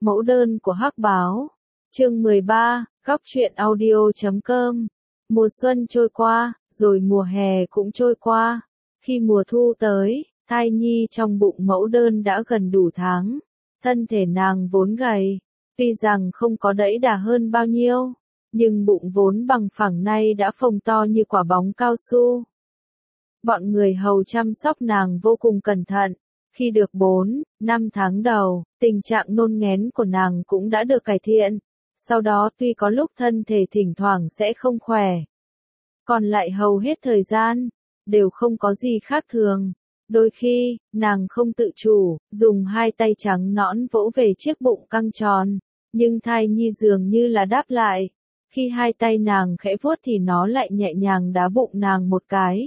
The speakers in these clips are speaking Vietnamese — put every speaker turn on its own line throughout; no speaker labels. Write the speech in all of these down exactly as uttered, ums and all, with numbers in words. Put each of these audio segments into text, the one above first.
Mẫu đơn của Hắc Báo. Chương mười ba, góc truyện audio chấm com. Mùa xuân trôi qua, rồi mùa hè cũng trôi qua. Khi mùa thu tới, thai nhi trong bụng mẫu đơn đã gần đủ tháng. Thân thể nàng vốn gầy, tuy rằng không có đẫy đà hơn bao nhiêu, nhưng bụng vốn bằng phẳng nay đã phồng to như quả bóng cao su. Bọn người hầu chăm sóc nàng vô cùng cẩn thận. Khi được bốn, năm tháng đầu, tình trạng nôn nghén của nàng cũng đã được cải thiện. Sau đó tuy có lúc thân thể thỉnh thoảng sẽ không khỏe, còn lại hầu hết thời gian, đều không có gì khác thường. Đôi khi, nàng không tự chủ, dùng hai tay trắng nõn vỗ về chiếc bụng căng tròn, nhưng thai nhi dường như là đáp lại. Khi hai tay nàng khẽ vuốt thì nó lại nhẹ nhàng đá bụng nàng một cái,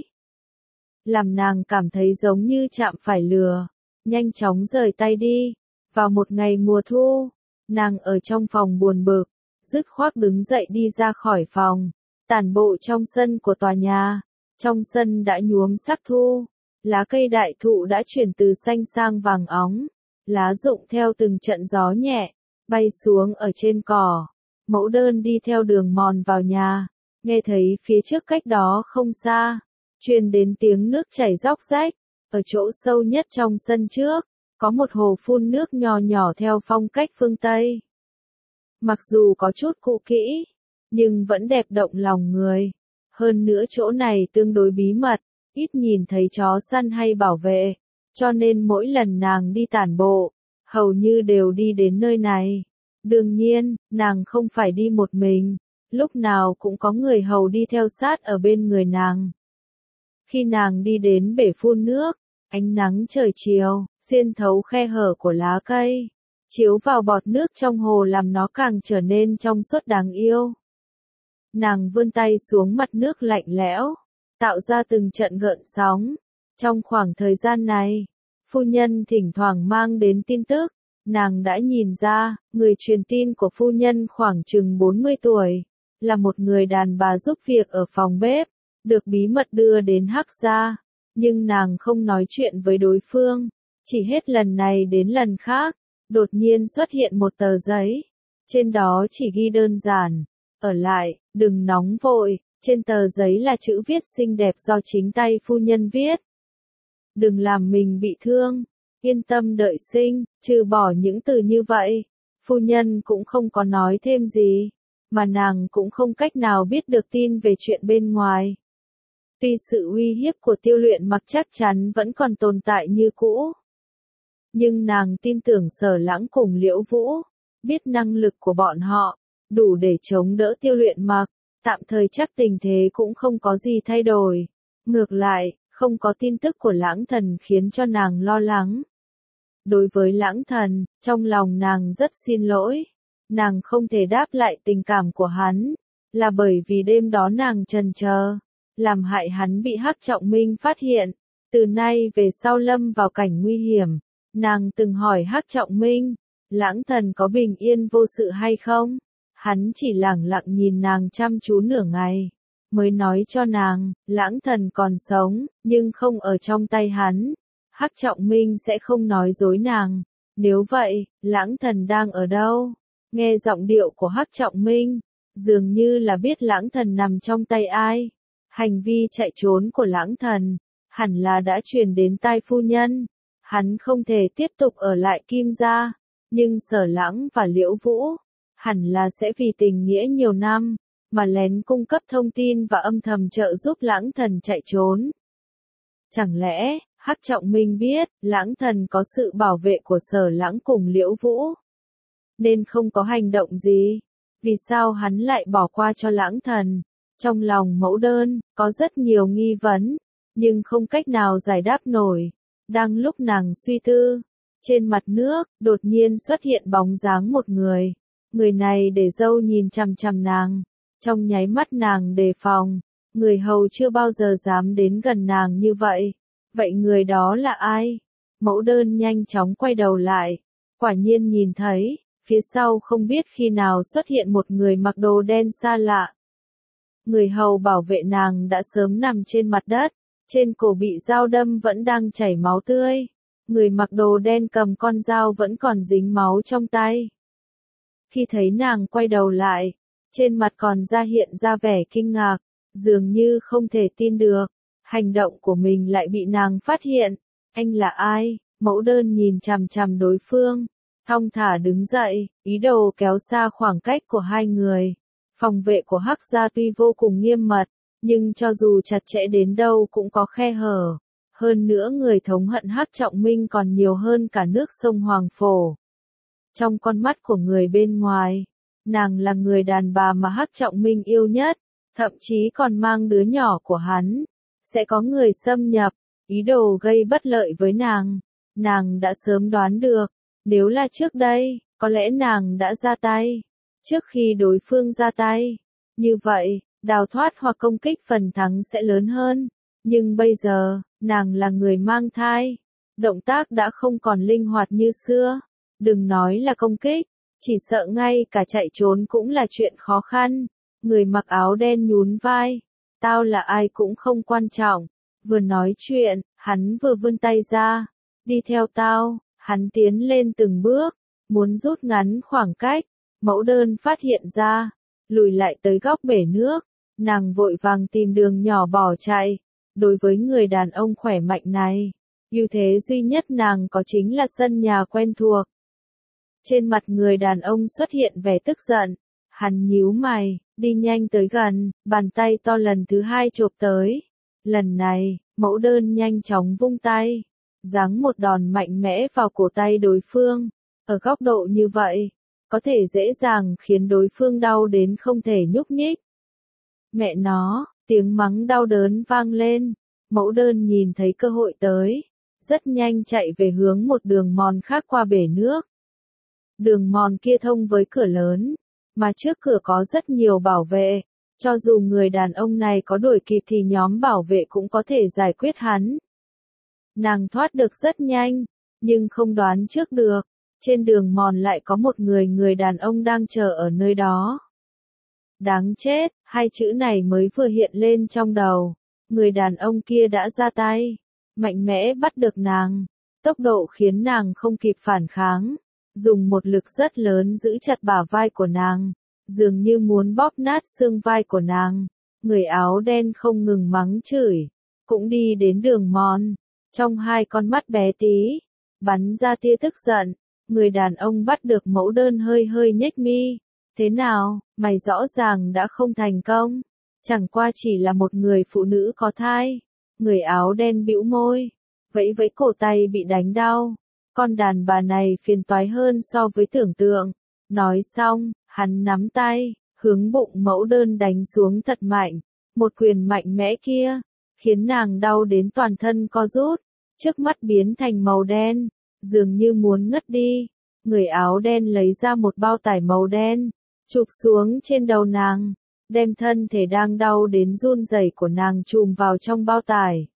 làm nàng cảm thấy giống như chạm phải lửa, nhanh chóng rời tay đi. Vào một ngày mùa thu, nàng ở trong phòng buồn bực, dứt khoát đứng dậy đi ra khỏi phòng, tản bộ trong sân của tòa nhà. Trong sân đã nhuốm sắc thu, lá cây đại thụ đã chuyển từ xanh sang vàng óng, lá rụng theo từng trận gió nhẹ, bay xuống ở trên cỏ. Mẫu đơn đi theo đường mòn vào nhà, nghe thấy phía trước cách đó không xa, truyền đến tiếng nước chảy róc rách. Ở chỗ sâu nhất trong sân trước, có một hồ phun nước nhỏ nhỏ theo phong cách phương Tây. Mặc dù có chút cũ kỹ, nhưng vẫn đẹp động lòng người. Hơn nữa chỗ này tương đối bí mật, ít nhìn thấy chó săn hay bảo vệ, cho nên mỗi lần nàng đi tản bộ, hầu như đều đi đến nơi này. Đương nhiên, nàng không phải đi một mình, lúc nào cũng có người hầu đi theo sát ở bên người nàng. Khi nàng đi đến bể phun nước, ánh nắng trời chiều, xuyên thấu khe hở của lá cây, chiếu vào bọt nước trong hồ làm nó càng trở nên trong suốt đáng yêu. Nàng vươn tay xuống mặt nước lạnh lẽo, tạo ra từng trận gợn sóng. Trong khoảng thời gian này, phu nhân thỉnh thoảng mang đến tin tức. Nàng đã nhìn ra, người truyền tin của phu nhân khoảng chừng bốn mươi tuổi, là một người đàn bà giúp việc ở phòng bếp, được bí mật đưa đến Hắc gia. Nhưng nàng không nói chuyện với đối phương, chỉ hết lần này đến lần khác, đột nhiên xuất hiện một tờ giấy. Trên đó chỉ ghi đơn giản, ở lại, đừng nóng vội. Trên tờ giấy là chữ viết xinh đẹp do chính tay phu nhân viết. Đừng làm mình bị thương, yên tâm đợi sinh. Trừ bỏ những từ như vậy, phu nhân cũng không có nói thêm gì, mà nàng cũng không cách nào biết được tin về chuyện bên ngoài. Tuy sự uy hiếp của Tiêu Luyện Mặc chắc chắn vẫn còn tồn tại như cũ, nhưng nàng tin tưởng Sở Lãng cùng Liễu Vũ, biết năng lực của bọn họ, đủ để chống đỡ Tiêu Luyện Mặc. Tạm thời chắc tình thế cũng không có gì thay đổi. Ngược lại, không có tin tức của Lãng Thần khiến cho nàng lo lắng. Đối với Lãng Thần, trong lòng nàng rất xin lỗi. Nàng không thể đáp lại tình cảm của hắn, là bởi vì đêm đó nàng chần chờ, làm hại hắn bị Hắc Trọng Minh phát hiện. Từ nay về sau lâm vào cảnh nguy hiểm, nàng từng hỏi Hắc Trọng Minh, Lãng Thần có bình yên vô sự hay không? Hắn chỉ lẳng lặng nhìn nàng chăm chú nửa ngày, mới nói cho nàng, Lãng Thần còn sống, nhưng không ở trong tay hắn. Hắc Trọng Minh sẽ không nói dối nàng. Nếu vậy, Lãng Thần đang ở đâu? Nghe giọng điệu của Hắc Trọng Minh, dường như là biết Lãng Thần nằm trong tay ai. Hành vi chạy trốn của Lãng Thần, hẳn là đã truyền đến tai phu nhân. Hắn không thể tiếp tục ở lại Kim gia, nhưng Sở Lãng và Liễu Vũ, hẳn là sẽ vì tình nghĩa nhiều năm, mà lén cung cấp thông tin và âm thầm trợ giúp Lãng Thần chạy trốn. Chẳng lẽ, Hắc Trọng Minh biết, Lãng Thần có sự bảo vệ của Sở Lãng cùng Liễu Vũ, nên không có hành động gì? Vì sao hắn lại bỏ qua cho Lãng Thần? Trong lòng mẫu đơn, có rất nhiều nghi vấn, nhưng không cách nào giải đáp nổi. Đang lúc nàng suy tư, trên mặt nước, đột nhiên xuất hiện bóng dáng một người. Người này để râu nhìn chằm chằm nàng, trong nháy mắt nàng đề phòng, người hầu chưa bao giờ dám đến gần nàng như vậy. Vậy người đó là ai? Mẫu đơn nhanh chóng quay đầu lại, quả nhiên nhìn thấy, phía sau không biết khi nào xuất hiện một người mặc đồ đen xa lạ. Người hầu bảo vệ nàng đã sớm nằm trên mặt đất, trên cổ bị dao đâm vẫn đang chảy máu tươi. Người mặc đồ đen cầm con dao vẫn còn dính máu trong tay. Khi thấy nàng quay đầu lại, trên mặt còn ra hiện ra vẻ kinh ngạc, dường như không thể tin được, hành động của mình lại bị nàng phát hiện. Anh là ai? Mẫu đơn nhìn chằm chằm đối phương, thong thả đứng dậy, ý đồ kéo xa khoảng cách của hai người. Phòng vệ của Hắc gia tuy vô cùng nghiêm mật, nhưng cho dù chặt chẽ đến đâu cũng có khe hở. Hơn nữa người thống hận Hắc Trọng Minh còn nhiều hơn cả nước sông Hoàng Phổ. Trong con mắt của người bên ngoài, nàng là người đàn bà mà Hắc Trọng Minh yêu nhất, thậm chí còn mang đứa nhỏ của hắn. Sẽ có người xâm nhập, ý đồ gây bất lợi với nàng. Nàng đã sớm đoán được, nếu là trước đây, có lẽ nàng đã ra tay. Trước khi đối phương ra tay, như vậy, đào thoát hoặc công kích phần thắng sẽ lớn hơn. Nhưng bây giờ, nàng là người mang thai. Động tác đã không còn linh hoạt như xưa. Đừng nói là công kích, chỉ sợ ngay cả chạy trốn cũng là chuyện khó khăn. Người mặc áo đen nhún vai. Tao là ai cũng không quan trọng. Vừa nói chuyện, hắn vừa vươn tay ra. Đi theo tao, hắn tiến lên từng bước, muốn rút ngắn khoảng cách. Mẫu đơn phát hiện ra, lùi lại tới góc bể nước. Nàng vội vàng tìm đường nhỏ bỏ chạy. Đối với người đàn ông khỏe mạnh này, ưu thế duy nhất nàng có chính là sân nhà quen thuộc. Trên mặt người đàn ông xuất hiện vẻ tức giận. Hắn nhíu mày, đi nhanh tới gần, bàn tay to lần thứ hai chộp tới. Lần này, mẫu đơn nhanh chóng vung tay, giáng một đòn mạnh mẽ vào cổ tay đối phương. Ở góc độ như vậy, có thể dễ dàng khiến đối phương đau đến không thể nhúc nhích. Mẹ nó, tiếng mắng đau đớn vang lên. Mẫu đơn nhìn thấy cơ hội tới, rất nhanh chạy về hướng một đường mòn khác qua bể nước. Đường mòn kia thông với cửa lớn, mà trước cửa có rất nhiều bảo vệ. Cho dù người đàn ông này có đuổi kịp thì nhóm bảo vệ cũng có thể giải quyết hắn. Nàng thoát được rất nhanh, nhưng không đoán trước được, trên đường mòn lại có một người người đàn ông đang chờ ở nơi đó. Đáng chết, hai chữ này mới vừa hiện lên trong đầu, người đàn ông kia đã ra tay, mạnh mẽ bắt được nàng, tốc độ khiến nàng không kịp phản kháng, dùng một lực rất lớn giữ chặt bả vai của nàng, dường như muốn bóp nát xương vai của nàng. Người áo đen không ngừng mắng chửi, cũng đi đến đường mòn, trong hai con mắt bé tí, bắn ra tia tức giận. Người đàn ông bắt được mẫu đơn hơi hơi nhếch mi. Thế nào, mày rõ ràng đã không thành công, chẳng qua chỉ là một người phụ nữ có thai. Người áo đen bĩu môi, vẫy vẫy cổ tay bị đánh đau. Con đàn bà này phiền toái hơn so với tưởng tượng. Nói xong, hắn nắm tay, hướng bụng mẫu đơn đánh xuống thật mạnh. Một quyền mạnh mẽ kia, khiến nàng đau đến toàn thân co rút, trước mắt biến thành màu đen, dường như muốn ngất đi. Người áo đen lấy ra một bao tải màu đen, chụp xuống trên đầu nàng, đem thân thể đang đau đến run rẩy của nàng chùm vào trong bao tải.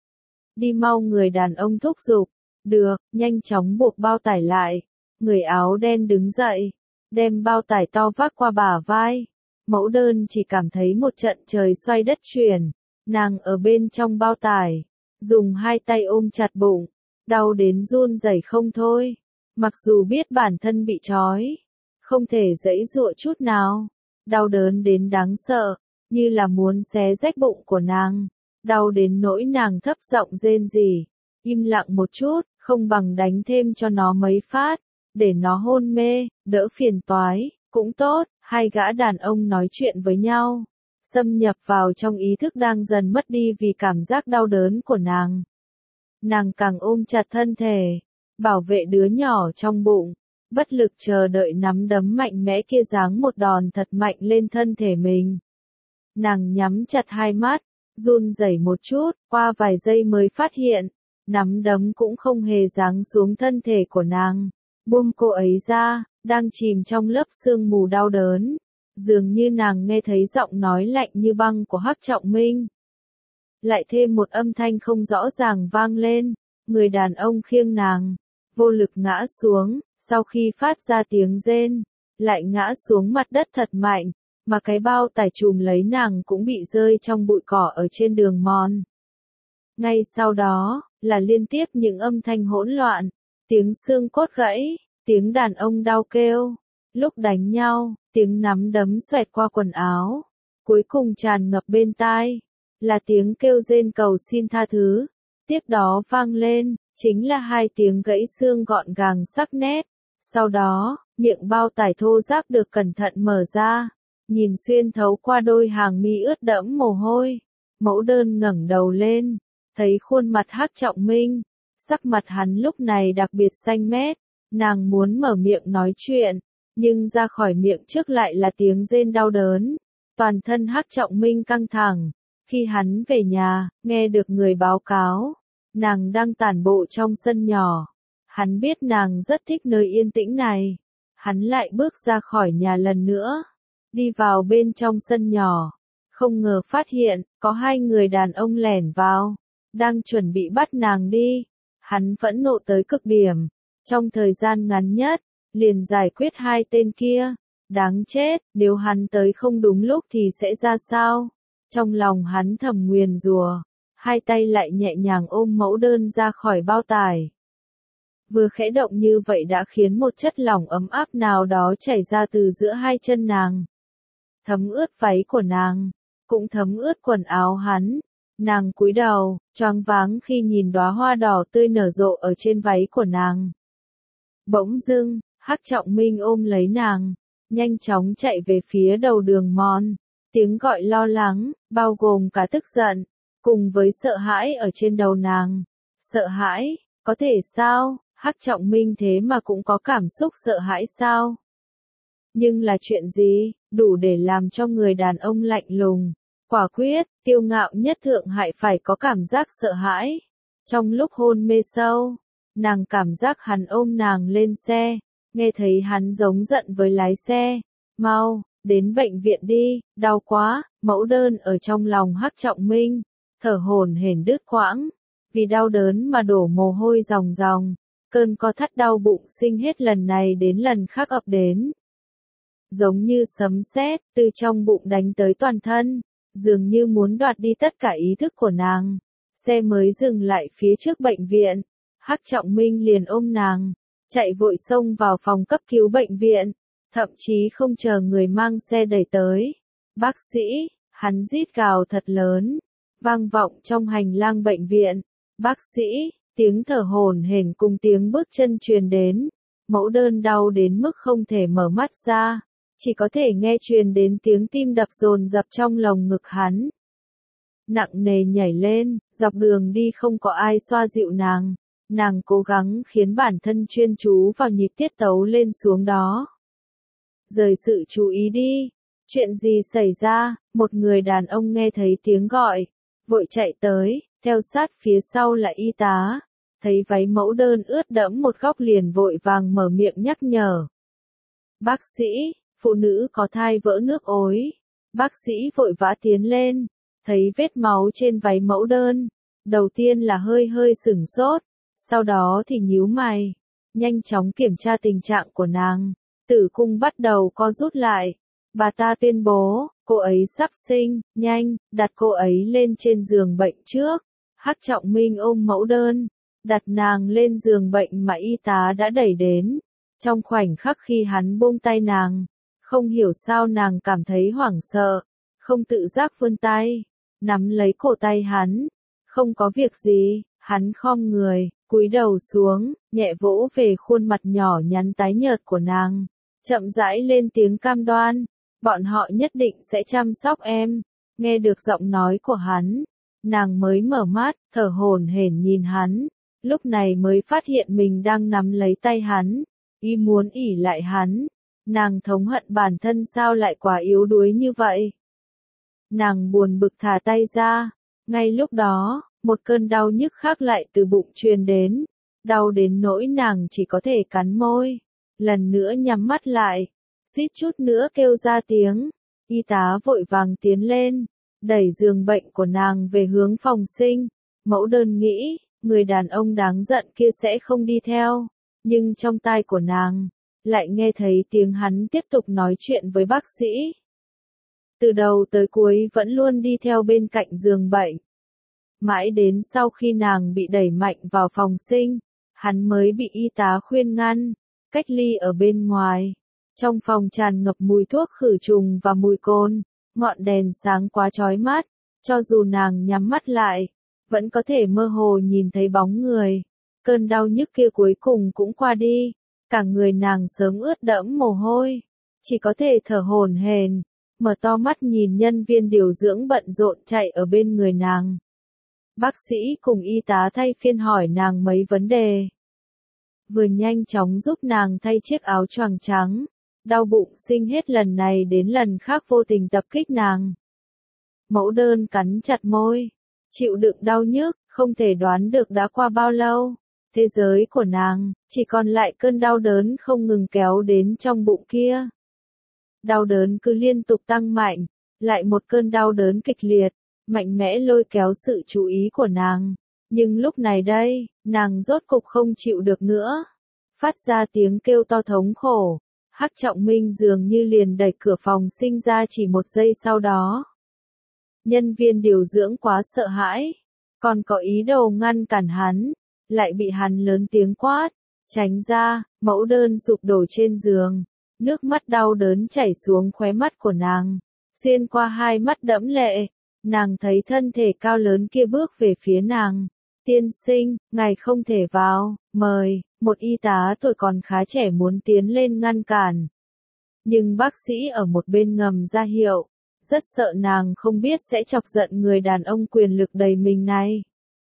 Đi mau, người đàn ông thúc giục. Được, nhanh chóng buộc bao tải lại. Người áo đen đứng dậy, đem bao tải to vác qua bả vai. Mẫu đơn chỉ cảm thấy một trận trời xoay đất chuyển. Nàng ở bên trong bao tải, dùng hai tay ôm chặt bụng, đau đến run rẩy không thôi. Mặc dù biết bản thân bị trói, không thể giãy giụa chút nào, đau đớn đến đáng sợ, như là muốn xé rách bụng của nàng, đau đến nỗi nàng thấp giọng rên rỉ, im lặng một chút, không bằng đánh thêm cho nó mấy phát, để nó hôn mê, đỡ phiền toái, cũng tốt. Hai gã đàn ông nói chuyện với nhau, xâm nhập vào trong ý thức đang dần mất đi vì cảm giác đau đớn của nàng. Nàng càng ôm chặt thân thể, bảo vệ đứa nhỏ trong bụng, bất lực chờ đợi nắm đấm mạnh mẽ kia giáng một đòn thật mạnh lên thân thể mình. Nàng nhắm chặt hai mắt, run rẩy một chút, qua vài giây mới phát hiện, nắm đấm cũng không hề giáng xuống thân thể của nàng. Buông cô ấy ra, đang chìm trong lớp sương mù đau đớn, dường như nàng nghe thấy giọng nói lạnh như băng của Hắc Trọng Minh. Lại thêm một âm thanh không rõ ràng vang lên, người đàn ông khiêng nàng, vô lực ngã xuống, sau khi phát ra tiếng rên, lại ngã xuống mặt đất thật mạnh, mà cái bao tải trùm lấy nàng cũng bị rơi trong bụi cỏ ở trên đường mòn. Ngay sau đó, là liên tiếp những âm thanh hỗn loạn, tiếng xương cốt gãy, tiếng đàn ông đau kêu, Lúc đánh nhau, tiếng nắm đấm xoẹt qua quần áo. Cuối cùng tràn ngập bên tai. Là tiếng kêu rên cầu xin tha thứ. Tiếp đó vang lên, chính là hai tiếng gãy xương gọn gàng sắc nét. Sau đó, miệng bao tải thô ráp được cẩn thận mở ra. Nhìn xuyên thấu qua đôi hàng mi ướt đẫm mồ hôi. Mẫu đơn ngẩng đầu lên, thấy khuôn mặt Hắc Trọng Minh. Sắc mặt hắn lúc này đặc biệt xanh mét. Nàng muốn mở miệng nói chuyện, nhưng ra khỏi miệng trước lại là tiếng rên đau đớn. Toàn thân Hắc Trọng Minh căng thẳng. Khi hắn về nhà, nghe được người báo cáo, nàng đang tản bộ trong sân nhỏ. Hắn biết nàng rất thích nơi yên tĩnh này. Hắn lại bước ra khỏi nhà lần nữa, đi vào bên trong sân nhỏ. Không ngờ phát hiện, có hai người đàn ông lẻn vào, đang chuẩn bị bắt nàng đi. Hắn phẫn nộ tới cực điểm. Trong thời gian ngắn nhất, liền giải quyết hai tên kia. Đáng chết, nếu hắn tới không đúng lúc thì sẽ ra sao? Trong lòng hắn thầm nguyền rủa, hai tay lại nhẹ nhàng ôm mẫu đơn ra khỏi bao tải. Vừa khẽ động như vậy đã khiến một chất lỏng ấm áp nào đó chảy ra từ giữa hai chân nàng. Thấm ướt váy của nàng, cũng thấm ướt quần áo hắn. Nàng cúi đầu, choáng váng khi nhìn đóa hoa đỏ tươi nở rộ ở trên váy của nàng. Bỗng dưng, Hắc Trọng Minh ôm lấy nàng, nhanh chóng chạy về phía đầu đường mòn. Tiếng gọi lo lắng, bao gồm cả tức giận, cùng với sợ hãi ở trên đầu nàng. Sợ hãi, có thể sao? Hắc Trọng Minh thế mà cũng có cảm xúc sợ hãi sao? Nhưng là chuyện gì, đủ để làm cho người đàn ông lạnh lùng, quả quyết, kiêu ngạo nhất Thượng Hải phải có cảm giác sợ hãi? Trong lúc hôn mê sâu, nàng cảm giác hắn ôm nàng lên xe, nghe thấy hắn giống giận với lái xe. Mau, đến bệnh viện đi, đau quá. Mẫu đơn ở trong lòng Hắc Trọng Minh, thở hổn hển đứt quãng, vì đau đớn mà đổ mồ hôi ròng ròng. Cơn co thắt đau bụng sinh hết lần này đến lần khác ập đến. Giống như sấm sét, từ trong bụng đánh tới toàn thân, dường như muốn đoạt đi tất cả ý thức của nàng. Xe mới dừng lại phía trước bệnh viện, Hắc Trọng Minh liền ôm nàng, chạy vội xông vào phòng cấp cứu bệnh viện, thậm chí không chờ người mang xe đẩy tới. Bác sĩ, hắn rít gào thật lớn, vang vọng trong hành lang bệnh viện. Bác sĩ, tiếng thở hổn hển cùng tiếng bước chân truyền đến. Mẫu đơn đau đến mức không thể mở mắt ra, chỉ có thể nghe truyền đến tiếng tim đập dồn dập trong lồng ngực hắn. Nặng nề nhảy lên, dọc đường đi không có ai xoa dịu nàng. Nàng cố gắng khiến bản thân chuyên chú vào nhịp tiết tấu lên xuống đó. Rời sự chú ý đi. Chuyện gì xảy ra? Một người đàn ông nghe thấy tiếng gọi, vội chạy tới, theo sát phía sau là y tá. Thấy váy mẫu đơn ướt đẫm một góc liền vội vàng mở miệng nhắc nhở. Bác sĩ, phụ nữ có thai vỡ nước ối. Bác sĩ vội vã tiến lên, thấy vết máu trên váy mẫu đơn. Đầu tiên là hơi hơi sửng sốt, sau đó thì nhíu mày, nhanh chóng kiểm tra tình trạng của nàng. Tử cung bắt đầu co rút lại. Bà ta tuyên bố, cô ấy sắp sinh, nhanh, đặt cô ấy lên trên giường bệnh trước. Hắc Trọng Minh ôm mẫu đơn, đặt nàng lên giường bệnh mà y tá đã đẩy đến. Trong khoảnh khắc khi hắn buông tay nàng, không hiểu sao nàng cảm thấy hoảng sợ, không tự giác vươn tay, nắm lấy cổ tay hắn. Không có việc gì, hắn khom người, cúi đầu xuống, nhẹ vỗ về khuôn mặt nhỏ nhắn tái nhợt của nàng, chậm rãi lên tiếng cam đoan, bọn họ nhất định sẽ chăm sóc em. Nghe được giọng nói của hắn, nàng mới mở mắt, thở hổn hển nhìn hắn, lúc này mới phát hiện mình đang nắm lấy tay hắn, ý muốn ỉ lại hắn. Nàng thống hận bản thân sao lại quá yếu đuối như vậy. Nàng buồn bực thả tay ra, ngay lúc đó, một cơn đau nhức khác lại từ bụng truyền đến, đau đến nỗi nàng chỉ có thể cắn môi, lần nữa nhắm mắt lại, suýt chút nữa kêu ra tiếng. Y tá vội vàng tiến lên, đẩy giường bệnh của nàng về hướng phòng sinh. Mẫu đơn nghĩ, người đàn ông đáng giận kia sẽ không đi theo, nhưng trong tai của nàng, lại nghe thấy tiếng hắn tiếp tục nói chuyện với bác sĩ. Từ đầu tới cuối vẫn luôn đi theo bên cạnh giường bệnh. Mãi đến sau khi nàng bị đẩy mạnh vào phòng sinh, hắn mới bị y tá khuyên ngăn, cách ly ở bên ngoài. Trong phòng tràn ngập mùi thuốc khử trùng và mùi cồn, ngọn đèn sáng quá chói mắt, cho dù nàng nhắm mắt lại, vẫn có thể mơ hồ nhìn thấy bóng người. Cơn đau nhức kia cuối cùng cũng qua đi, cả người nàng sớm ướt đẫm mồ hôi, chỉ có thể thở hổn hển, mở to mắt nhìn nhân viên điều dưỡng bận rộn chạy ở bên người nàng. Bác sĩ cùng y tá thay phiên hỏi nàng mấy vấn đề. Vừa nhanh chóng giúp nàng thay chiếc áo choàng trắng, đau bụng sinh hết lần này đến lần khác vô tình tập kích nàng. Mẫu đơn cắn chặt môi, chịu đựng đau nhức, không thể đoán được đã qua bao lâu. Thế giới của nàng, chỉ còn lại cơn đau đớn không ngừng kéo đến trong bụng kia. Đau đớn cứ liên tục tăng mạnh, lại một cơn đau đớn kịch liệt, mạnh mẽ lôi kéo sự chú ý của nàng. Nhưng lúc này đây, nàng rốt cục không chịu được nữa. Phát ra tiếng kêu to thống khổ, Hắc Trọng Minh dường như liền đẩy cửa phòng sinh ra chỉ một giây sau đó. Nhân viên điều dưỡng quá sợ hãi, còn có ý đồ ngăn cản hắn, lại bị hắn lớn tiếng quát, tránh ra. Mẫu đơn sụp đổ trên giường, nước mắt đau đớn chảy xuống khóe mắt của nàng, xuyên qua hai mắt đẫm lệ, nàng thấy thân thể cao lớn kia bước về phía nàng. Tiên sinh, ngài không thể vào, mời. Một y tá tuổi còn khá trẻ muốn tiến lên ngăn cản. Nhưng bác sĩ ở một bên ngầm ra hiệu, rất sợ nàng không biết sẽ chọc giận người đàn ông quyền lực đầy mình này.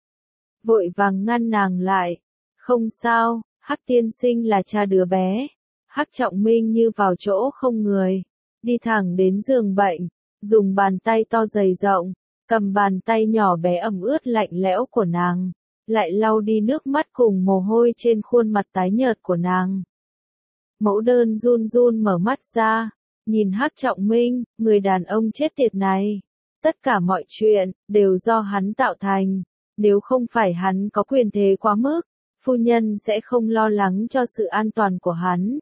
Vội vàng ngăn nàng lại. Không sao, Hắc tiên sinh là cha đứa bé. Hắc Trọng Minh như vào chỗ không người, đi thẳng đến giường bệnh, dùng bàn tay to dày rộng, cầm bàn tay nhỏ bé ẩm ướt lạnh lẽo của nàng, lại lau đi nước mắt cùng mồ hôi trên khuôn mặt tái nhợt của nàng. Mẫu đơn run run mở mắt ra, nhìn Hắc Trọng Minh, người đàn ông chết tiệt này. Tất cả mọi chuyện, đều do hắn tạo thành. Nếu không phải hắn có quyền thế quá mức, phu nhân sẽ không lo lắng cho sự an toàn của hắn.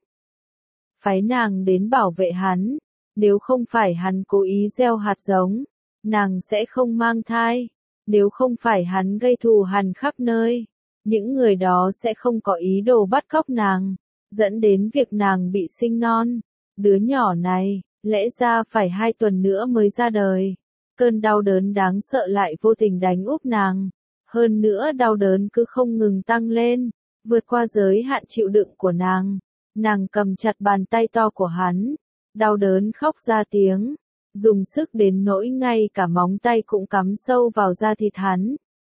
Phái nàng đến bảo vệ hắn. Nếu không phải hắn cố ý gieo hạt giống, nàng sẽ không mang thai. Nếu không phải hắn gây thù hằn khắp nơi, những người đó sẽ không có ý đồ bắt cóc nàng, dẫn đến việc nàng bị sinh non. Đứa nhỏ này, lẽ ra phải hai tuần nữa mới ra đời. Cơn đau đớn đáng sợ lại vô tình đánh úp nàng. Hơn nữa đau đớn cứ không ngừng tăng lên, vượt qua giới hạn chịu đựng của nàng. Nàng cầm chặt bàn tay to của hắn, đau đớn khóc ra tiếng, dùng sức đến nỗi ngay cả móng tay cũng cắm sâu vào da thịt hắn.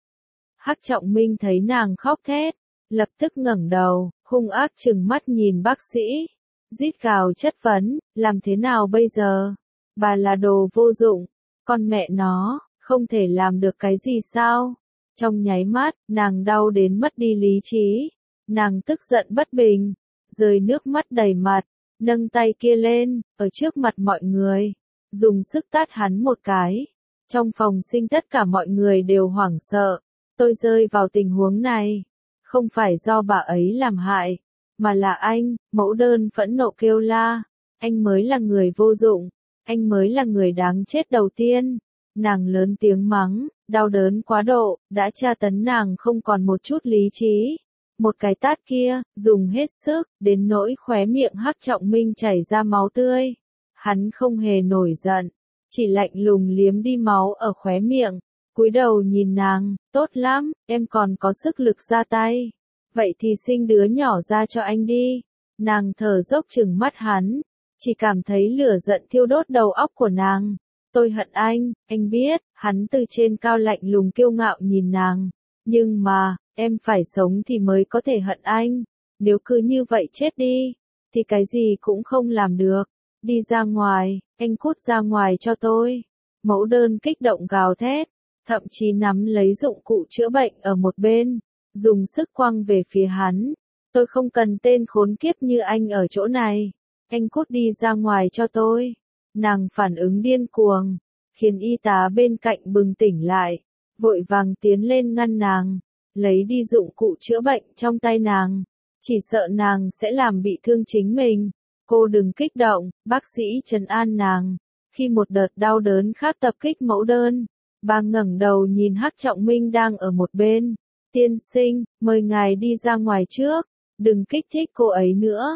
Hắc Trọng Minh thấy nàng khóc thét, lập tức ngẩng đầu, hung ác trừng mắt nhìn bác sĩ, rít gào chất vấn, làm thế nào bây giờ? Bà là đồ vô dụng, con mẹ nó, không thể làm được cái gì sao? Trong nháy mắt, nàng đau đến mất đi lý trí, nàng tức giận bất bình, rơi nước mắt đầy mặt, nâng tay kia lên, ở trước mặt mọi người, dùng sức tát hắn một cái. Trong phòng sinh tất cả mọi người đều hoảng sợ, tôi rơi vào tình huống này, không phải do bà ấy làm hại, mà là anh. Mẫu đơn phẫn nộ kêu la, anh mới là người vô dụng, anh mới là người đáng chết đầu tiên. Nàng lớn tiếng mắng, đau đớn quá độ, đã tra tấn nàng không còn một chút lý trí. Một cái tát kia, dùng hết sức, đến nỗi khóe miệng Hắc Trọng Minh chảy ra máu tươi. Hắn không hề nổi giận, chỉ lạnh lùng liếm đi máu ở khóe miệng, cúi đầu nhìn nàng, tốt lắm, em còn có sức lực ra tay. Vậy thì sinh đứa nhỏ ra cho anh đi. Nàng thở dốc trừng mắt hắn, chỉ cảm thấy lửa giận thiêu đốt đầu óc của nàng. Tôi hận anh, anh biết. Hắn từ trên cao lạnh lùng kiêu ngạo nhìn nàng. Nhưng mà, em phải sống thì mới có thể hận anh. Nếu cứ như vậy chết đi, thì cái gì cũng không làm được. Đi ra ngoài, anh cút ra ngoài cho tôi. Mẫu đơn kích động gào thét, thậm chí nắm lấy dụng cụ chữa bệnh ở một bên, dùng sức quăng về phía hắn. Tôi không cần tên khốn kiếp như anh ở chỗ này. Anh cút đi ra ngoài cho tôi. Nàng phản ứng điên cuồng, khiến y tá bên cạnh bừng tỉnh lại, vội vàng tiến lên ngăn nàng, lấy đi dụng cụ chữa bệnh trong tay nàng, chỉ sợ nàng sẽ làm bị thương chính mình. Cô đừng kích động, bác sĩ trấn an nàng. Khi một đợt đau đớn khác tập kích mẫu đơn, bà ngẩng đầu nhìn Hắc Trọng Minh đang ở một bên. Tiên sinh, mời ngài đi ra ngoài trước, đừng kích thích cô ấy nữa.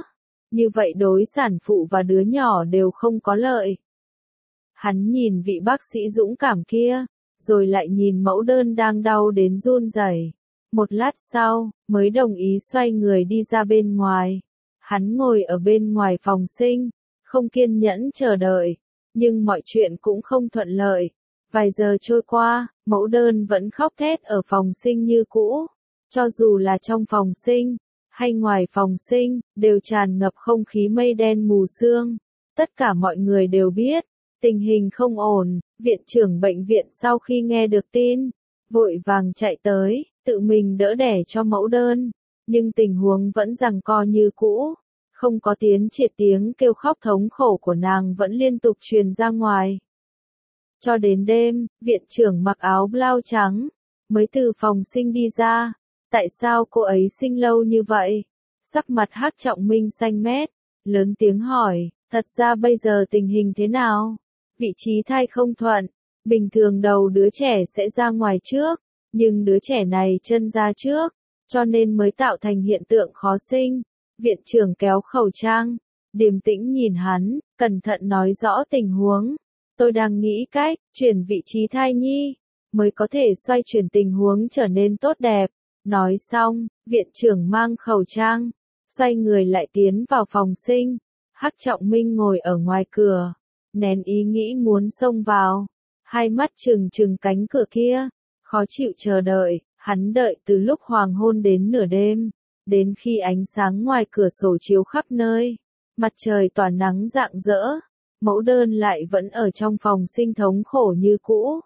Như vậy đối sản phụ và đứa nhỏ đều không có lợi. Hắn nhìn vị bác sĩ dũng cảm kia, rồi lại nhìn mẫu đơn đang đau đến run rẩy. Một lát sau, mới đồng ý xoay người đi ra bên ngoài. Hắn ngồi ở bên ngoài phòng sinh, không kiên nhẫn chờ đợi, nhưng mọi chuyện cũng không thuận lợi. Vài giờ trôi qua, mẫu đơn vẫn khóc thét ở phòng sinh như cũ. Cho dù là trong phòng sinh, hay ngoài phòng sinh, đều tràn ngập không khí mây đen mù sương. Tất cả mọi người đều biết, tình hình không ổn. Viện trưởng bệnh viện sau khi nghe được tin, vội vàng chạy tới, tự mình đỡ đẻ cho mẫu đơn. Nhưng tình huống vẫn giằng co như cũ. Không có tiến triệt, tiếng kêu khóc thống khổ của nàng vẫn liên tục truyền ra ngoài. Cho đến đêm, viện trưởng mặc áo blau trắng, mới từ phòng sinh đi ra. Tại sao cô ấy sinh lâu như vậy? Sắc mặt Hắc Trọng Minh xanh mét, lớn tiếng hỏi, thật ra bây giờ tình hình thế nào? Vị trí thai không thuận, bình thường đầu đứa trẻ sẽ ra ngoài trước, nhưng đứa trẻ này chân ra trước, cho nên mới tạo thành hiện tượng khó sinh. Viện trưởng kéo khẩu trang, điềm tĩnh nhìn hắn, cẩn thận nói rõ tình huống. Tôi đang nghĩ cách, chuyển vị trí thai nhi, mới có thể xoay chuyển tình huống trở nên tốt đẹp. Nói xong, viện trưởng mang khẩu trang, xoay người lại tiến vào phòng sinh. Hắc Trọng Minh ngồi ở ngoài cửa, nén ý nghĩ muốn xông vào, hai mắt trừng trừng cánh cửa kia, khó chịu chờ đợi. Hắn đợi từ lúc hoàng hôn đến nửa đêm, đến khi ánh sáng ngoài cửa sổ chiếu khắp nơi, mặt trời tỏa nắng rạng rỡ, mẫu đơn lại vẫn ở trong phòng sinh thống khổ như cũ.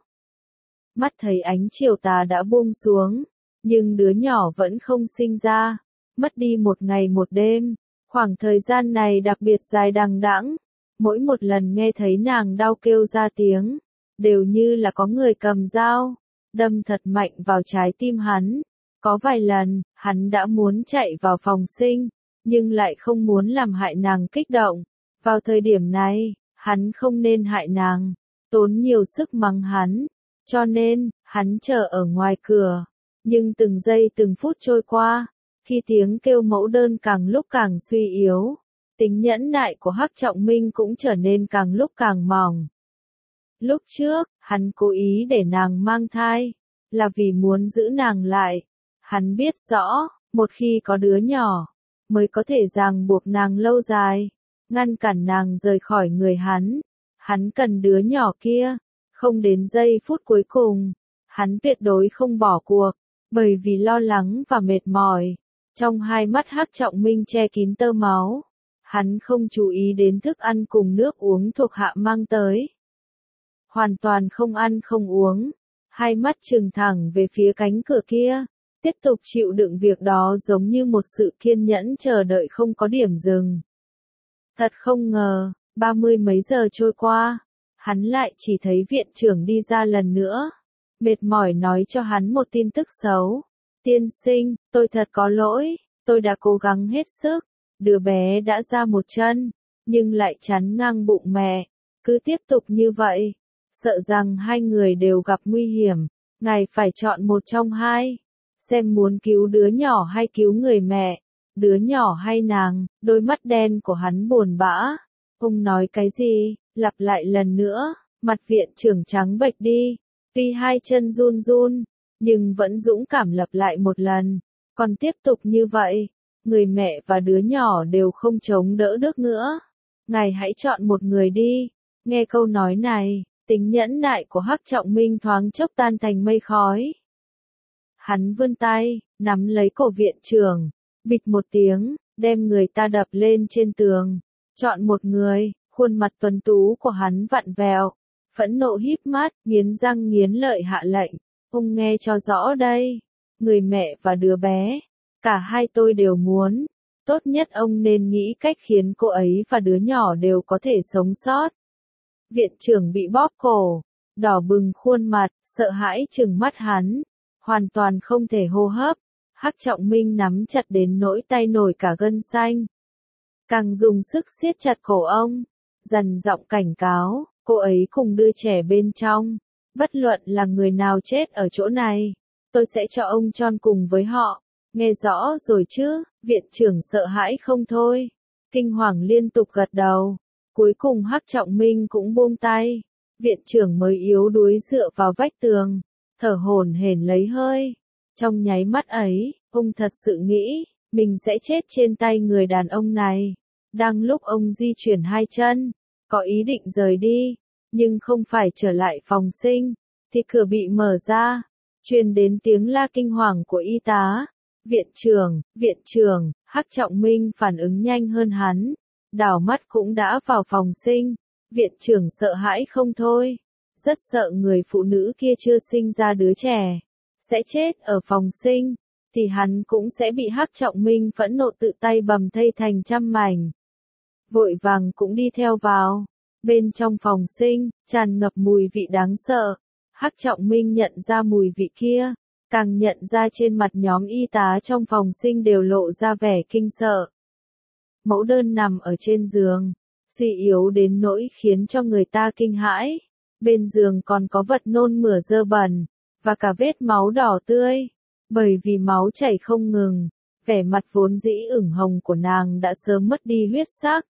Mắt thấy ánh chiều tà đã buông xuống, nhưng đứa nhỏ vẫn không sinh ra, mất đi một ngày một đêm. Khoảng thời gian này đặc biệt dài đằng đẵng, mỗi một lần nghe thấy nàng đau kêu ra tiếng, đều như là có người cầm dao, đâm thật mạnh vào trái tim hắn. Có vài lần, hắn đã muốn chạy vào phòng sinh, nhưng lại không muốn làm hại nàng kích động. Vào thời điểm này, hắn không nên hại nàng, tốn nhiều sức mắng hắn, cho nên, hắn chờ ở ngoài cửa. Nhưng từng giây từng phút trôi qua, khi tiếng kêu mẫu đơn càng lúc càng suy yếu, tính nhẫn nại của Hắc Trọng Minh cũng trở nên càng lúc càng mỏng. Lúc trước, hắn cố ý để nàng mang thai, là vì muốn giữ nàng lại. Hắn biết rõ, một khi có đứa nhỏ, mới có thể ràng buộc nàng lâu dài, ngăn cản nàng rời khỏi người hắn. Hắn cần đứa nhỏ kia, không đến giây phút cuối cùng, hắn tuyệt đối không bỏ cuộc, bởi vì lo lắng và mệt mỏi. Trong hai mắt Hắc Trọng Minh che kín tơ máu, hắn không chú ý đến thức ăn cùng nước uống thuộc hạ mang tới. Hoàn toàn không ăn không uống, hai mắt trừng thẳng về phía cánh cửa kia, tiếp tục chịu đựng việc đó giống như một sự kiên nhẫn chờ đợi không có điểm dừng. Thật không ngờ, ba mươi mấy giờ trôi qua, hắn lại chỉ thấy viện trưởng đi ra lần nữa, mệt mỏi nói cho hắn một tin tức xấu. Tiên sinh, tôi thật có lỗi, tôi đã cố gắng hết sức, đứa bé đã ra một chân, nhưng lại chắn ngang bụng mẹ, cứ tiếp tục như vậy, sợ rằng hai người đều gặp nguy hiểm, ngài phải chọn một trong hai, xem muốn cứu đứa nhỏ hay cứu người mẹ, đứa nhỏ hay nàng. Đôi mắt đen của hắn buồn bã, ông nói cái gì, lặp lại lần nữa, mặt viện trưởng trắng bệch đi, tuy hai chân run run, nhưng vẫn dũng cảm lặp lại một lần, còn tiếp tục như vậy, người mẹ và đứa nhỏ đều không chống đỡ được nữa. Ngài hãy chọn một người đi. Nghe câu nói này, tính nhẫn nại của Hắc Trọng Minh thoáng chốc tan thành mây khói. Hắn vươn tay, nắm lấy cổ viện trưởng, bịch một tiếng, đem người ta đập lên trên tường. Chọn một người, khuôn mặt tuấn tú của hắn vặn vẹo, phẫn nộ híp mắt, nghiến răng nghiến lợi hạ lệnh. Ông nghe cho rõ đây, người mẹ và đứa bé, cả hai tôi đều muốn. Tốt nhất ông nên nghĩ cách khiến cô ấy và đứa nhỏ đều có thể sống sót. Viện trưởng bị bóp cổ, đỏ bừng khuôn mặt, sợ hãi trừng mắt hắn, hoàn toàn không thể hô hấp. Hắc Trọng Minh nắm chặt đến nỗi tay nổi cả gân xanh. Càng dùng sức siết chặt cổ ông, dằn giọng cảnh cáo, cô ấy cùng đứa trẻ bên trong. Bất luận là người nào chết ở chỗ này, tôi sẽ cho ông chôn cùng với họ. Nghe rõ rồi chứ? Viện trưởng sợ hãi không thôi, Kinh Hoàng liên tục gật đầu. Cuối cùng Hắc Trọng Minh cũng buông tay. Viện trưởng mới yếu đuối dựa vào vách tường, thở hổn hển lấy hơi. Trong nháy mắt ấy, ông thật sự nghĩ, mình sẽ chết trên tay người đàn ông này. Đang lúc ông di chuyển hai chân, có ý định rời đi, nhưng không phải trở lại phòng sinh, thì cửa bị mở ra, truyền đến tiếng la kinh hoàng của y tá. Viện trưởng, viện trưởng, Hắc Trọng Minh phản ứng nhanh hơn hắn, đảo mắt cũng đã vào phòng sinh. Viện trưởng sợ hãi không thôi, rất sợ người phụ nữ kia chưa sinh ra đứa trẻ, sẽ chết ở phòng sinh, thì hắn cũng sẽ bị Hắc Trọng Minh phẫn nộ tự tay bầm thây thành trăm mảnh. Vội vàng cũng đi theo vào. Bên trong phòng sinh, tràn ngập mùi vị đáng sợ. Hắc Trọng Minh nhận ra mùi vị kia, càng nhận ra trên mặt nhóm y tá trong phòng sinh đều lộ ra vẻ kinh sợ. Mẫu đơn nằm ở trên giường, suy yếu đến nỗi khiến cho người ta kinh hãi. Bên giường còn có vật nôn mửa dơ bẩn, và cả vết máu đỏ tươi. Bởi vì máu chảy không ngừng, vẻ mặt vốn dĩ ửng hồng của nàng đã sớm mất đi huyết sắc.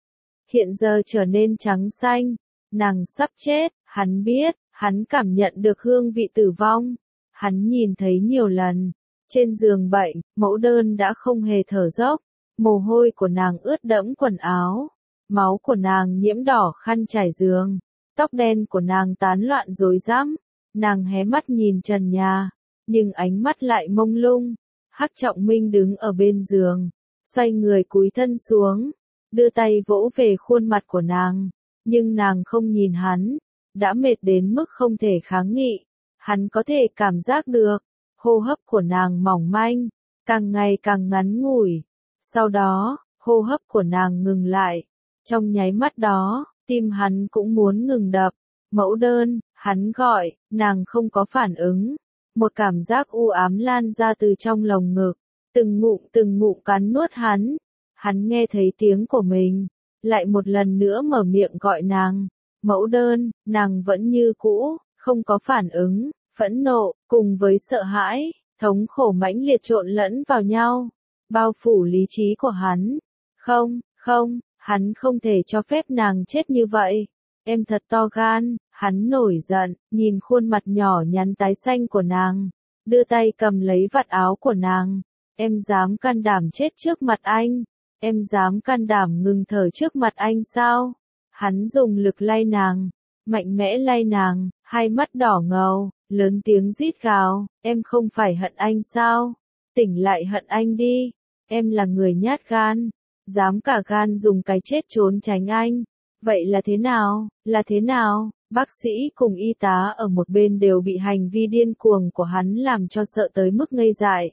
Hiện giờ trở nên trắng xanh, nàng sắp chết, hắn biết, hắn cảm nhận được hương vị tử vong. Hắn nhìn thấy nhiều lần, trên giường bệnh, mẫu đơn đã không hề thở dốc, mồ hôi của nàng ướt đẫm quần áo, máu của nàng nhiễm đỏ khăn trải giường, tóc đen của nàng tán loạn rối rắm, nàng hé mắt nhìn trần nhà, nhưng ánh mắt lại mông lung. Hắc Trọng Minh đứng ở bên giường, xoay người cúi thân xuống, đưa tay vỗ về khuôn mặt của nàng, nhưng nàng không nhìn hắn, đã mệt đến mức không thể kháng nghị. Hắn có thể cảm giác được, hô hấp của nàng mỏng manh, càng ngày càng ngắn ngủi. Sau đó, hô hấp của nàng ngừng lại. Trong nháy mắt đó, tim hắn cũng muốn ngừng đập. Mẫu đơn, hắn gọi, nàng không có phản ứng. Một cảm giác u ám lan ra từ trong lồng ngực, từng ngụm từng ngụm cắn nuốt hắn. Hắn nghe thấy tiếng của mình, lại một lần nữa mở miệng gọi nàng. Mẫu đơn, nàng vẫn như cũ, không có phản ứng, phẫn nộ, cùng với sợ hãi, thống khổ mãnh liệt trộn lẫn vào nhau, bao phủ lý trí của hắn. Không, không, hắn không thể cho phép nàng chết như vậy. Em thật to gan, hắn nổi giận, nhìn khuôn mặt nhỏ nhắn tái xanh của nàng, đưa tay cầm lấy vạt áo của nàng. Em dám can đảm chết trước mặt anh? Em dám can đảm ngừng thở trước mặt anh sao? Hắn dùng lực lay nàng, mạnh mẽ lay nàng, hai mắt đỏ ngầu, lớn tiếng rít gào, em không phải hận anh sao? Tỉnh lại hận anh đi, em là người nhát gan, dám cả gan dùng cái chết trốn tránh anh. Vậy là thế nào, là thế nào? Bác sĩ cùng y tá ở một bên đều bị hành vi điên cuồng của hắn làm cho sợ tới mức ngây dại.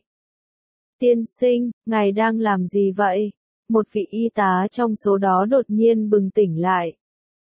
Tiên sinh, ngài đang làm gì vậy? Một vị y tá trong số đó đột nhiên bừng tỉnh lại.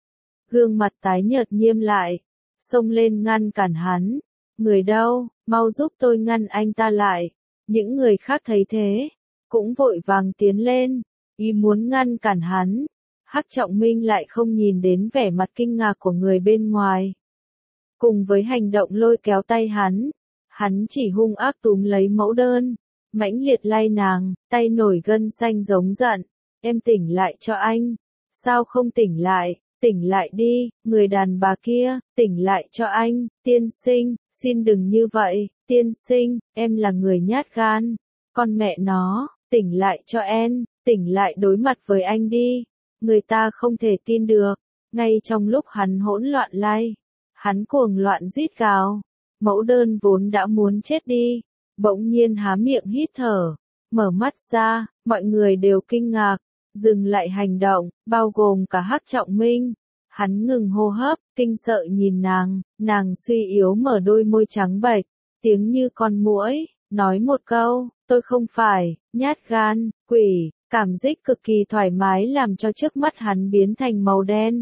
Gương mặt tái nhợt nghiêm lại, xông lên ngăn cản hắn. Người đâu, mau giúp tôi ngăn anh ta lại. Những người khác thấy thế, cũng vội vàng tiến lên, ý muốn ngăn cản hắn. Hắc Trọng Minh lại không nhìn đến vẻ mặt kinh ngạc của người bên ngoài. Cùng với hành động lôi kéo tay hắn, hắn chỉ hung ác túm lấy mẫu đơn, mãnh liệt lay nàng, tay nổi gân xanh giống giận. Em tỉnh lại cho anh. Sao không tỉnh lại? Tỉnh lại đi, người đàn bà kia, tỉnh lại cho anh. Tiên sinh, xin đừng như vậy. Tiên sinh, em là người nhát gan. Con mẹ nó, tỉnh lại cho em, tỉnh lại đối mặt với anh đi. Người ta không thể tin được. Ngay trong lúc hắn hỗn loạn lay, hắn cuồng loạn rít gào. Mẫu đơn vốn đã muốn chết đi, bỗng nhiên há miệng hít thở, mở mắt ra, mọi người đều kinh ngạc, dừng lại hành động, bao gồm cả Hắc Trọng Minh. Hắn ngừng hô hấp, kinh sợ nhìn nàng, nàng suy yếu mở đôi môi trắng bệch, tiếng như con muỗi, nói một câu, tôi không phải, nhát gan, quỷ, cảm giác cực kỳ thoải mái làm cho trước mắt hắn biến thành màu đen.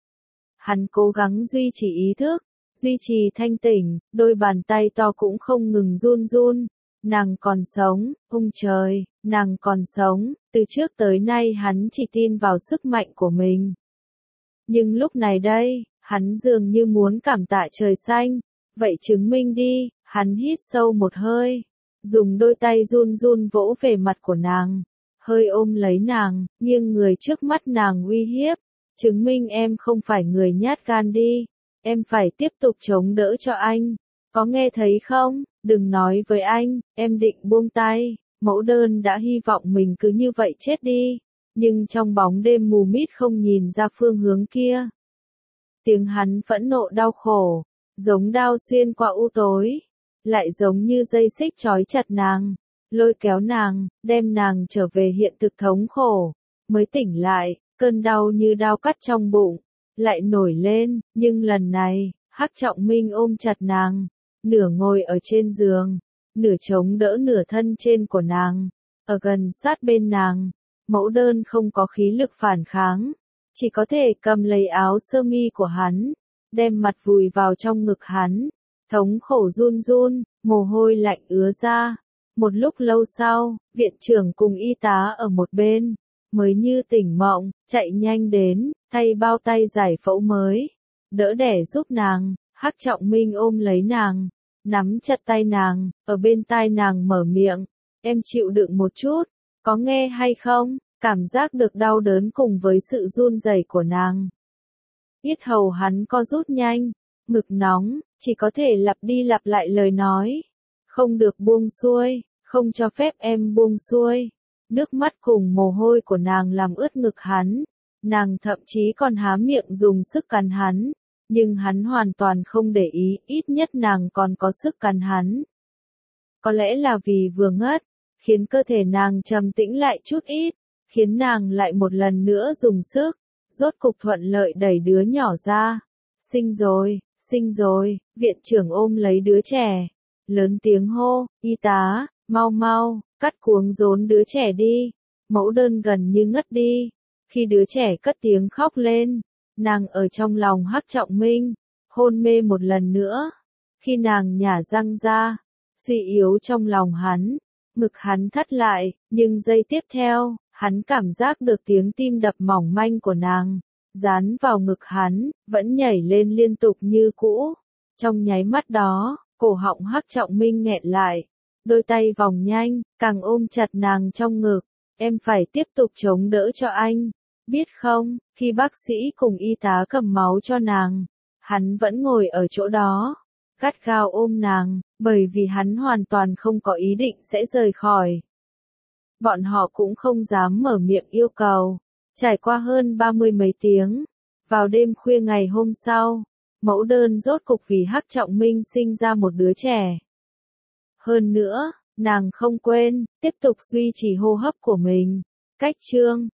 Hắn cố gắng duy trì ý thức, duy trì thanh tỉnh, đôi bàn tay to cũng không ngừng run run. Nàng còn sống, ông trời, nàng còn sống. Từ trước tới nay hắn chỉ tin vào sức mạnh của mình. Nhưng lúc này đây, hắn dường như muốn cảm tạ trời xanh. Vậy chứng minh đi, hắn hít sâu một hơi, dùng đôi tay run run vỗ về mặt của nàng. hơi ôm lấy nàng, nghiêng người trước mắt nàng uy hiếp, chứng minh em không phải người nhát gan đi, em phải tiếp tục chống đỡ cho anh, có nghe thấy không, đừng nói với anh, em định buông tay, mẫu đơn đã hy vọng mình cứ như vậy chết đi, nhưng trong bóng đêm mù mịt không nhìn ra phương hướng kia. Tiếng hắn phẫn nộ đau khổ, giống đao xuyên qua u tối, lại giống như dây xích trói chặt nàng, lôi kéo nàng, đem nàng trở về hiện thực thống khổ, mới tỉnh lại, cơn đau như đao cắt trong bụng, lại nổi lên, nhưng lần này, Hắc Trọng Minh ôm chặt nàng, nửa ngồi ở trên giường, nửa chống đỡ nửa thân trên của nàng, ở gần sát bên nàng, mẫu đơn không có khí lực phản kháng, chỉ có thể cầm lấy áo sơ mi của hắn, đem mặt vùi vào trong ngực hắn, thống khổ run run, mồ hôi lạnh ứa ra. Một lúc lâu sau, viện trưởng cùng y tá ở một bên, mới như tỉnh mộng, chạy nhanh đến, thay bao tay giải phẫu mới, đỡ đẻ giúp nàng, Hắc Trọng Minh ôm lấy nàng, nắm chặt tay nàng, ở bên tai nàng mở miệng, em chịu đựng một chút, có nghe hay không, cảm giác được đau đớn cùng với sự run rẩy của nàng. Yết hầu hắn co rút nhanh, ngực nóng, chỉ có thể lặp đi lặp lại lời nói. Không được buông xuôi, không cho phép em buông xuôi. Nước mắt cùng mồ hôi của nàng làm ướt ngực hắn. Nàng thậm chí còn há miệng dùng sức cắn hắn. Nhưng hắn hoàn toàn không để ý, ít nhất nàng còn có sức cắn hắn. Có lẽ là vì vừa ngất, khiến cơ thể nàng trầm tĩnh lại chút ít, khiến nàng lại một lần nữa dùng sức, rốt cục thuận lợi đẩy đứa nhỏ ra. Sinh rồi, sinh rồi, viện trưởng ôm lấy đứa trẻ. Lớn tiếng hô, y tá, mau mau, cắt cuống rốn đứa trẻ đi. Mẫu đơn gần như ngất đi. Khi đứa trẻ cất tiếng khóc lên, nàng ở trong lòng Hắc Trọng Minh, hôn mê một lần nữa. Khi nàng nhả răng ra, suy yếu trong lòng hắn, ngực hắn thắt lại, nhưng giây tiếp theo, hắn cảm giác được tiếng tim đập mỏng manh của nàng, dán vào ngực hắn, vẫn nhảy lên liên tục như cũ. Trong nháy mắt đó, cổ họng Hắc Trọng Minh nghẹn lại, đôi tay vòng nhanh, càng ôm chặt nàng trong ngực, em phải tiếp tục chống đỡ cho anh, biết không, khi bác sĩ cùng y tá cầm máu cho nàng, hắn vẫn ngồi ở chỗ đó, gắt gao ôm nàng, bởi vì hắn hoàn toàn không có ý định sẽ rời khỏi. Bọn họ cũng không dám mở miệng yêu cầu. Trải qua hơn ba mươi mấy tiếng, vào đêm khuya ngày hôm sau, mẫu đơn rốt cục vì Hắc Trọng Minh sinh ra một đứa trẻ. Hơn nữa, nàng không quên, tiếp tục duy trì hô hấp của mình. Cách chương